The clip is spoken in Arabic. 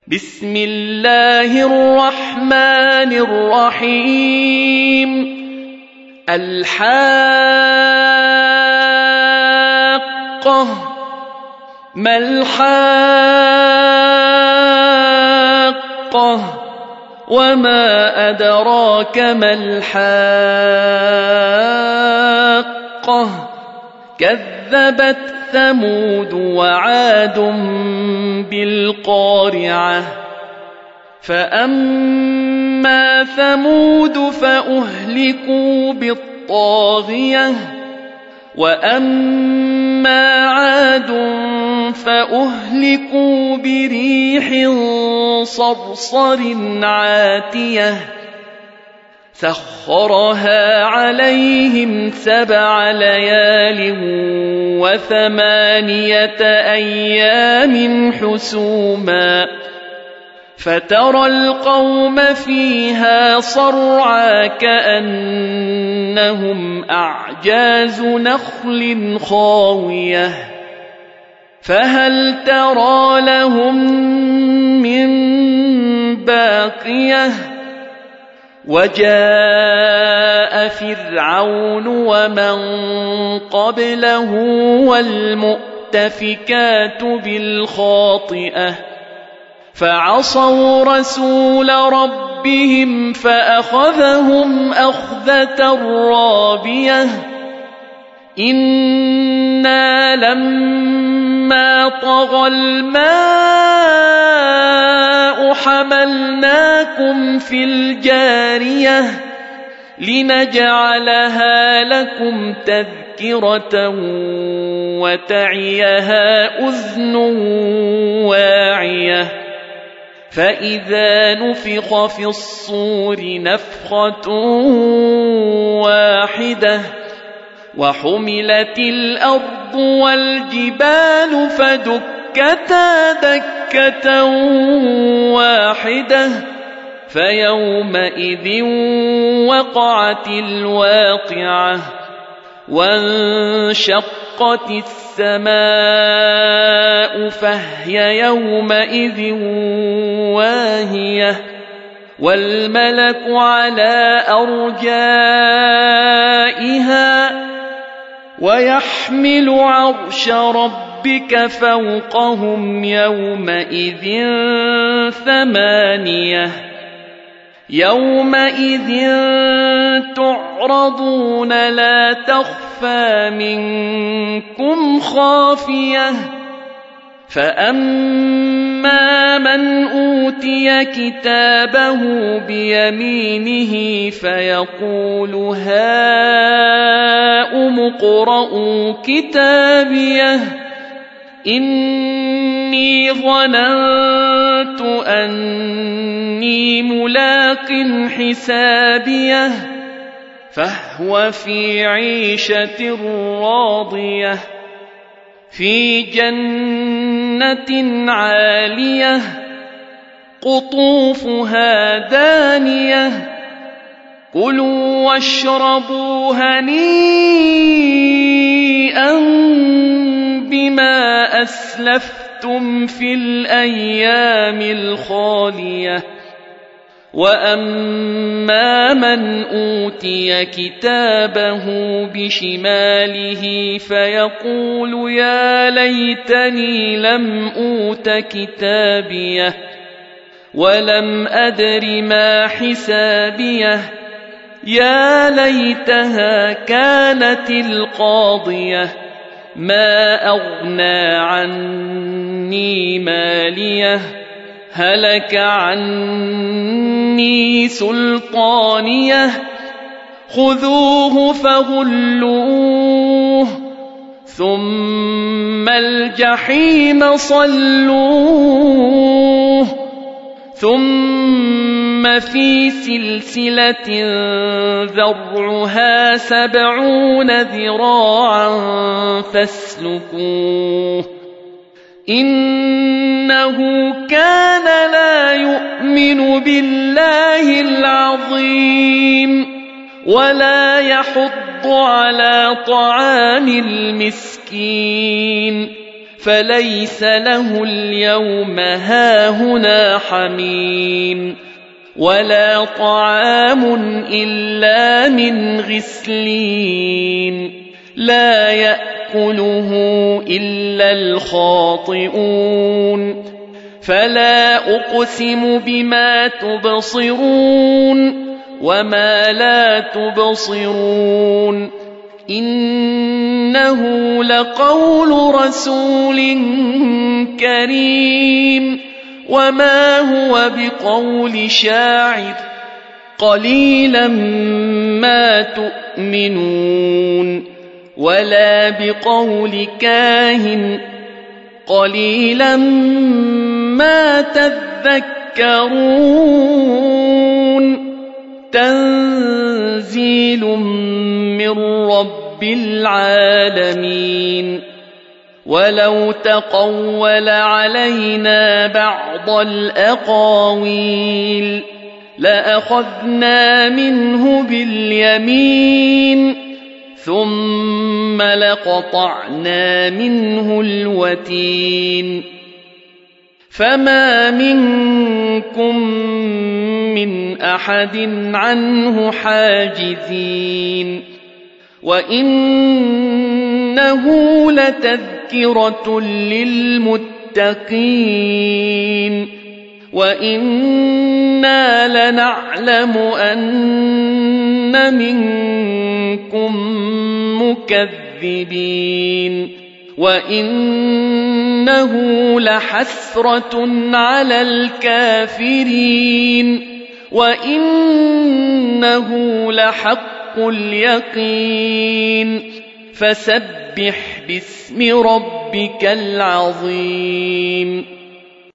بسم الله الرحمن الرحيم الحاقة ما الحاقة وما أدراك ما الحاقة كذبت ثمود وعاد بالقارعة فأما ثمود فأهلكوا بالطاغية وأما عاد فأهلكوا بريح صرصر عاتية سخرها عليهم 7 ليال و8 أيام حسوما فترى القوم فيها صرعى كأنهم أعجاز نخل خاوية فهل ترى لهم من باقية وجاء فرعون ومن قبله والمؤتفكات بالخاطئة فعصوا رسول ربهم فأخذهم أخذة رابية إنا لما طغى الماء حملناكم في الجارية لنجعلها لكم تذكرة وتعيها أذن واعية فإذا نفخ في الصور نفخة واحدة وحملت الأرض والجبال فدكتا دكة واحدة فيومئذ وقعت الواقعة وانشقت السماء فهي يومئذ واهية والملك على أرجائها ويحمل عرش ربك فوقهم يومئذ 8 يومئذ تعرضون لا تخفى منكم خافية فأما من أوتي كتابه بيمينه فيقول هاؤم اقرءوا كتابيه إني ظننت أني ملاق حسابيه فهو في عيشة راضية في جنة عالية قطوفها دانية كلوا واشربوا هنيئا بما أسلفتم في الأيام الخالية وأما من أوتي كتابه بشماله فيقول يا ليتني لم أوت كتابيه ولم أدر ما حسابيه يا ليتها كانت القاضية ما أغنى عني ماليه هلك عني سلطانيه خذوه فغلوه ثم الجحيم صلوه ثم في سلسلة ذرعها 70 ذراعا فاسلكوه إنه كان لا يؤمن بالله العظيم ولا يحض على طعام المسكين فليس له اليوم هاهنا حميم ولا طعام إلا من غسلين لا يأكله إلا الخاطئون فلا أقسم بما تبصرون وما لا تبصرون إنه لقول رسول كريم وما هو بقول شاعر قليلا ما تؤمنون ولا بقول كاهن قليلا ما تذكرون تنزيل من رب العالمين ولو تقول علينا بعض الأقاويل لأخذنا منه باليمين ثم لقطعنا منه الوتين فما منكم من أحد عنه حاجزين وإنه لتذكرة للمتقين وإنا لنعلم أن منكم مكذبين وإنه لحسرة على الكافرين وإنه لحق اليقين فسبح باسم ربك العظيم